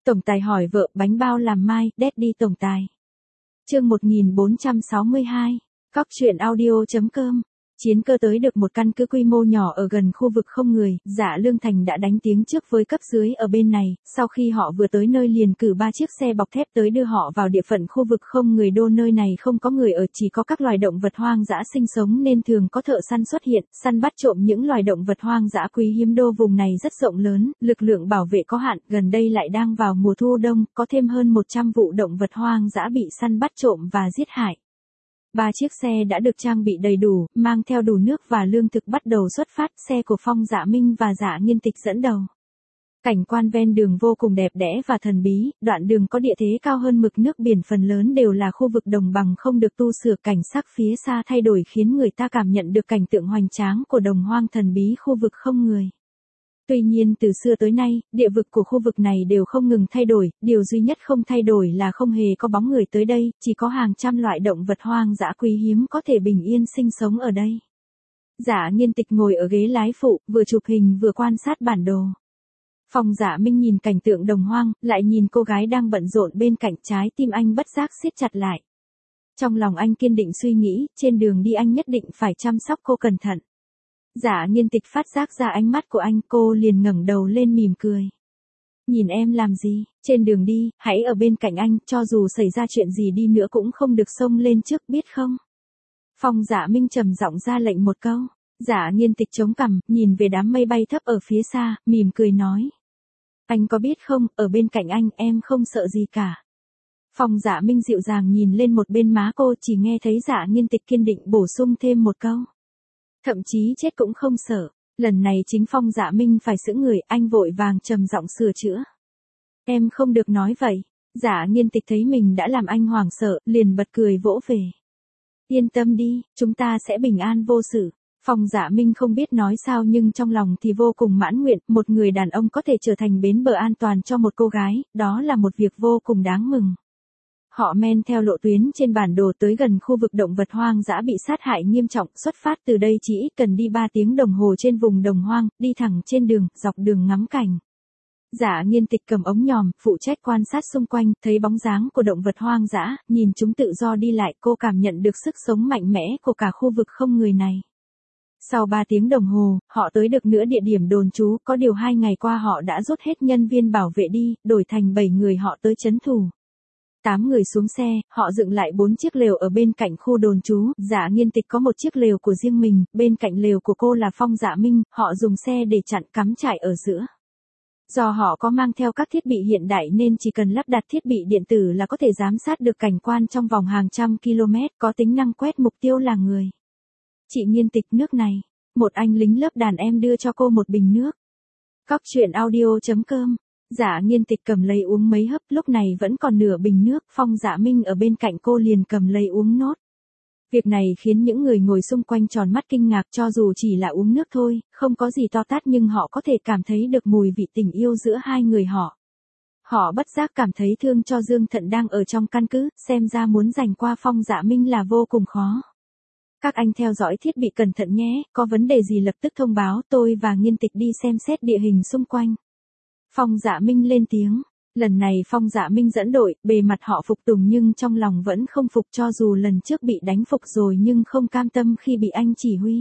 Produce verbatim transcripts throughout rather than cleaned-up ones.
Tổng tài hỏi vợ bánh bao làm mai, Daddy tổng tài. Chương một nghìn bốn trăm sáu mươi hai, Cóc truyện audio.com. Chiến cơ tới được một căn cứ quy mô nhỏ ở gần khu vực không người, Dạ Lương Thành đã đánh tiếng trước với cấp dưới ở bên này, sau khi họ vừa tới nơi liền cử ba chiếc xe bọc thép tới đưa họ vào địa phận khu vực không người đô. Nơi này không có người ở, chỉ có các loài động vật hoang dã sinh sống nên thường có thợ săn xuất hiện, săn bắt trộm những loài động vật hoang dã quý hiếm. Đô vùng này rất rộng lớn, lực lượng bảo vệ có hạn, gần đây lại đang vào mùa thu đông, có thêm hơn một trăm vụ động vật hoang dã bị săn bắt trộm và giết hại. Ba chiếc xe đã được trang bị đầy đủ, mang theo đủ nước và lương thực bắt đầu xuất phát, xe của Phong Dạ Minh và Dạ Nghiên Tịch dẫn đầu. Cảnh quan ven đường vô cùng đẹp đẽ và thần bí, đoạn đường có địa thế cao hơn mực nước biển, phần lớn đều là khu vực đồng bằng không được tu sửa, cảnh sắc phía xa thay đổi khiến người ta cảm nhận được cảnh tượng hoành tráng của đồng hoang thần bí khu vực không người. Tuy nhiên từ xưa tới nay, địa vực của khu vực này đều không ngừng thay đổi, điều duy nhất không thay đổi là không hề có bóng người tới đây, chỉ có hàng trăm loại động vật hoang dã quý hiếm có thể bình yên sinh sống ở đây. Dạ Nghiên Tịch ngồi ở ghế lái phụ, vừa chụp hình vừa quan sát bản đồ. Phong Dạ Minh nhìn cảnh tượng đồng hoang, lại nhìn cô gái đang bận rộn bên cạnh, trái tim anh bất giác siết chặt lại. Trong lòng anh kiên định suy nghĩ, trên đường đi anh nhất định phải chăm sóc cô cẩn thận. Dạ Nghiên Tịch phát giác ra ánh mắt của anh, cô liền ngẩng đầu lên mỉm cười. Nhìn em làm gì, trên đường đi, hãy ở bên cạnh anh, cho dù xảy ra chuyện gì đi nữa cũng không được xông lên trước, biết không? Phong Dạ Minh trầm giọng ra lệnh một câu. Dạ Nghiên Tịch chống cằm, nhìn về đám mây bay thấp ở phía xa, mỉm cười nói. Anh có biết không, ở bên cạnh anh, em không sợ gì cả. Phong Dạ Minh dịu dàng nhìn lên một bên má cô, chỉ nghe thấy Dạ Nghiên Tịch kiên định bổ sung thêm một câu. Thậm chí chết cũng không sợ. Lần này chính Phong Dạ Minh phải sững người, anh vội vàng trầm giọng sửa chữa. Em không được nói vậy. Dạ Nghiên Tịch thấy mình đã làm anh hoảng sợ, liền bật cười vỗ về. Yên tâm đi, chúng ta sẽ bình an vô sự. Phong Dạ Minh không biết nói sao nhưng trong lòng thì vô cùng mãn nguyện, một người đàn ông có thể trở thành bến bờ an toàn cho một cô gái, đó là một việc vô cùng đáng mừng. Họ men theo lộ tuyến trên bản đồ tới gần khu vực động vật hoang dã bị sát hại nghiêm trọng, xuất phát từ đây chỉ ít cần đi ba tiếng đồng hồ trên vùng đồng hoang, đi thẳng trên đường, dọc đường ngắm cảnh. Dạ Nghiên Tịch cầm ống nhòm, phụ trách quan sát xung quanh, thấy bóng dáng của động vật hoang dã, nhìn chúng tự do đi lại, cô cảm nhận được sức sống mạnh mẽ của cả khu vực không người này. Sau ba tiếng đồng hồ, họ tới được nửa địa điểm đồn trú, có điều hai ngày qua họ đã rút hết nhân viên bảo vệ đi, đổi thành bảy người họ tới trấn thủ. Tám người xuống xe, họ dựng lại bốn chiếc lều ở bên cạnh khu đồn trú, Dạ Nghiên Tịch có một chiếc lều của riêng mình, bên cạnh lều của cô là Phong Dạ Minh, họ dùng xe để chặn cắm trại ở giữa. Do họ có mang theo các thiết bị hiện đại nên chỉ cần lắp đặt thiết bị điện tử là có thể giám sát được cảnh quan trong vòng hàng trăm km, có tính năng quét mục tiêu là người. Chị Nghiên Tịch, nước này. Một anh lính lớp đàn em đưa cho cô một bình nước. Cóc truyện audio.com. Dạ Nghiên Tịch cầm lấy uống mấy hớp, lúc này vẫn còn nửa bình nước, Phong Dạ Minh ở bên cạnh cô liền cầm lấy uống nốt. Việc này khiến những người ngồi xung quanh tròn mắt kinh ngạc, cho dù chỉ là uống nước thôi, không có gì to tát nhưng họ có thể cảm thấy được mùi vị tình yêu giữa hai người họ. Họ bất giác cảm thấy thương cho Dương Thận đang ở trong căn cứ, xem ra muốn giành qua Phong Dạ Minh là vô cùng khó. Các anh theo dõi thiết bị cẩn thận nhé, có vấn đề gì lập tức thông báo, tôi và Nghiên Tịch đi xem xét địa hình xung quanh. Phong Dạ Minh lên tiếng. Lần này Phong Dạ Minh dẫn đội, bề mặt họ phục tùng nhưng trong lòng vẫn không phục, cho dù lần trước bị đánh phục rồi nhưng không cam tâm khi bị anh chỉ huy.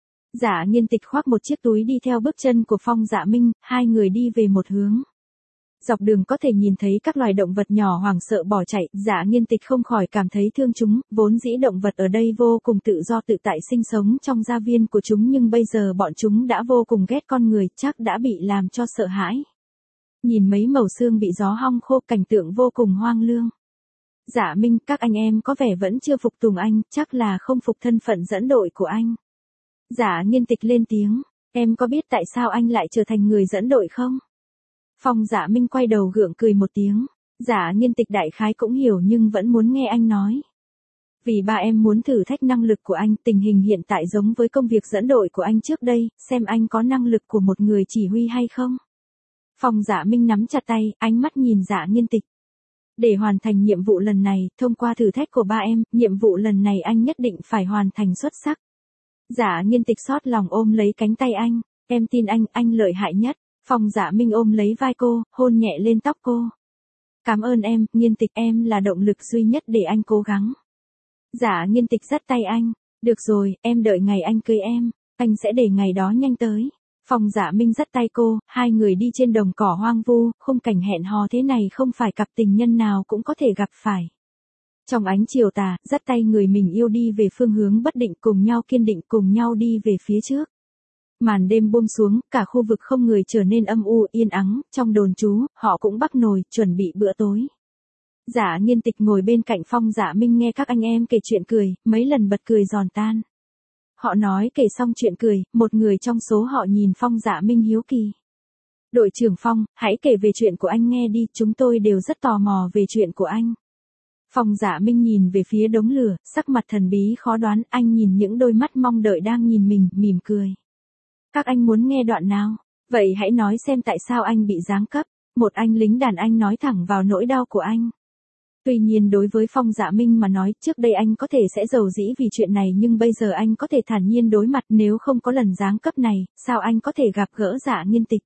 Dạ Nghiên Tịch khoác một chiếc túi đi theo bước chân của Phong Dạ Minh, hai người đi về một hướng. Dọc đường có thể nhìn thấy các loài động vật nhỏ hoảng sợ bỏ chạy, Dạ Nghiên Tịch không khỏi cảm thấy thương chúng, vốn dĩ động vật ở đây vô cùng tự do tự tại sinh sống trong gia viên của chúng nhưng bây giờ bọn chúng đã vô cùng ghét con người, chắc đã bị làm cho sợ hãi. Nhìn mấy mẩu xương bị gió hong khô, cảnh tượng vô cùng hoang lương. Dạ Minh, các anh em có vẻ vẫn chưa phục tùng anh, chắc là không phục thân phận dẫn đội của anh. Dạ Nghiên Tịch lên tiếng, em có biết tại sao anh lại trở thành người dẫn đội không? Phong Dạ Minh quay đầu gượng cười một tiếng, Dạ Nghiên Tịch đại khái cũng hiểu nhưng vẫn muốn nghe anh nói. Vì ba em muốn thử thách năng lực của anh, tình hình hiện tại giống với công việc dẫn đội của anh trước đây, xem anh có năng lực của một người chỉ huy hay không. Phong Dạ Minh nắm chặt tay, ánh mắt nhìn Dạ Nghiên Tịch. Để hoàn thành nhiệm vụ lần này, thông qua thử thách của ba em, nhiệm vụ lần này anh nhất định phải hoàn thành xuất sắc. Dạ Nghiên Tịch xót lòng ôm lấy cánh tay anh, em tin anh, anh lợi hại nhất. Phong Dạ Minh ôm lấy vai cô, hôn nhẹ lên tóc cô. Cảm ơn em, Nghiên Tịch, em là động lực duy nhất để anh cố gắng. Dạ Nghiên Tịch dắt tay anh. Được rồi, em đợi ngày anh cưới em, anh sẽ để ngày đó nhanh tới. Phong Dạ Minh dắt tay cô, hai người đi trên đồng cỏ hoang vu, khung cảnh hẹn hò thế này không phải cặp tình nhân nào cũng có thể gặp phải. Trong ánh chiều tà, dắt tay người mình yêu đi về phương hướng bất định, cùng nhau kiên định, cùng nhau đi về phía trước. Màn đêm buông xuống, cả khu vực không người trở nên âm u yên ắng, trong đồn trú, họ cũng bắc nồi, chuẩn bị bữa tối. Dạ Nghiên Tịch ngồi bên cạnh Phong Dạ Minh nghe các anh em kể chuyện cười, mấy lần bật cười giòn tan. Họ nói kể xong chuyện cười, một người trong số họ nhìn Phong Dạ Minh hiếu kỳ. Đội trưởng Phong, hãy kể về chuyện của anh nghe đi, chúng tôi đều rất tò mò về chuyện của anh. Phong Dạ Minh nhìn về phía đống lửa, sắc mặt thần bí khó đoán, anh nhìn những đôi mắt mong đợi đang nhìn mình, mỉm cười. Các anh muốn nghe đoạn nào? Vậy hãy nói xem tại sao anh bị giáng cấp. Một anh lính đàn anh nói thẳng vào nỗi đau của anh. Tuy nhiên đối với Phong Dạ Minh mà nói, trước đây anh có thể sẽ giàu dĩ vì chuyện này, nhưng bây giờ anh có thể thản nhiên đối mặt, nếu không có lần giáng cấp này, sao anh có thể gặp gỡ Dạ Nghiên Tịch.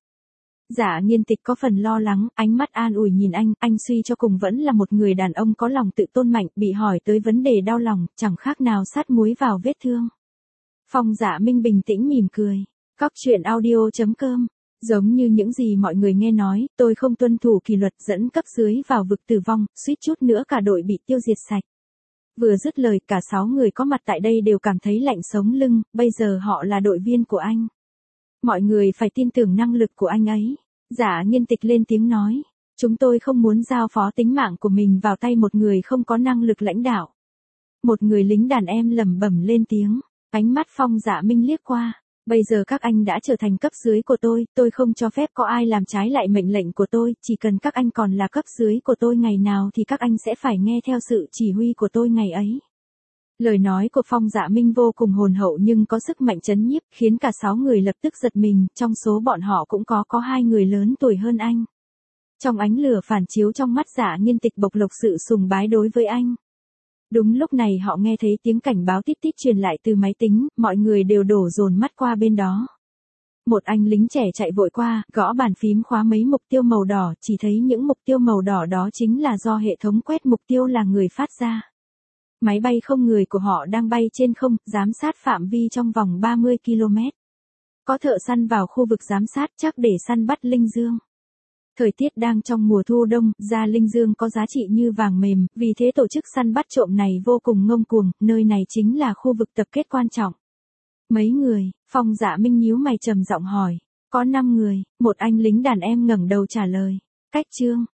Dạ Nghiên Tịch có phần lo lắng, ánh mắt an ủi nhìn anh, anh suy cho cùng vẫn là một người đàn ông có lòng tự tôn mạnh, bị hỏi tới vấn đề đau lòng, chẳng khác nào sát muối vào vết thương. Phong Dạ Minh bình tĩnh mỉm cười. Cóc truyện audio chấm com. Giống như những gì mọi người nghe nói, tôi không tuân thủ kỷ luật dẫn cấp dưới vào vực tử vong, suýt chút nữa cả đội bị tiêu diệt sạch. Vừa dứt lời, cả sáu người có mặt tại đây đều cảm thấy lạnh sống lưng, bây giờ họ là đội viên của anh. Mọi người phải tin tưởng năng lực của anh ấy. Dạ Nghiên Tịch lên tiếng nói. Chúng tôi không muốn giao phó tính mạng của mình vào tay một người không có năng lực lãnh đạo. Một người lính đàn em lẩm bẩm lên tiếng. Ánh mắt Phong Dạ Minh liếc qua. Bây giờ các anh đã trở thành cấp dưới của tôi, tôi không cho phép có ai làm trái lại mệnh lệnh của tôi, chỉ cần các anh còn là cấp dưới của tôi ngày nào thì các anh sẽ phải nghe theo sự chỉ huy của tôi ngày ấy. Lời nói của Phong Dạ Minh vô cùng hồn hậu nhưng có sức mạnh chấn nhiếp, khiến cả sáu người lập tức giật mình, trong số bọn họ cũng có có hai người lớn tuổi hơn anh. Trong ánh lửa phản chiếu trong mắt Dạ Nghiên Tịch bộc lộ sự sùng bái đối với anh. Đúng lúc này họ nghe thấy tiếng cảnh báo tít tít truyền lại từ máy tính, mọi người đều đổ dồn mắt qua bên đó. Một anh lính trẻ chạy vội qua, gõ bàn phím khóa mấy mục tiêu màu đỏ, chỉ thấy những mục tiêu màu đỏ đó chính là do hệ thống quét mục tiêu là người phát ra. Máy bay không người của họ đang bay trên không, giám sát phạm vi trong vòng ba mươi ki lô mét. Có thợ săn vào khu vực giám sát chắc để săn bắt linh dương. Thời tiết đang trong mùa thu đông, da linh dương có giá trị như vàng mềm, vì thế tổ chức săn bắt trộm này vô cùng ngông cuồng, nơi này chính là khu vực tập kết quan trọng. Mấy người? Phong Dạ Minh nhíu mày trầm giọng hỏi. Có năm người, một anh lính đàn em ngẩng đầu trả lời. Cách chương.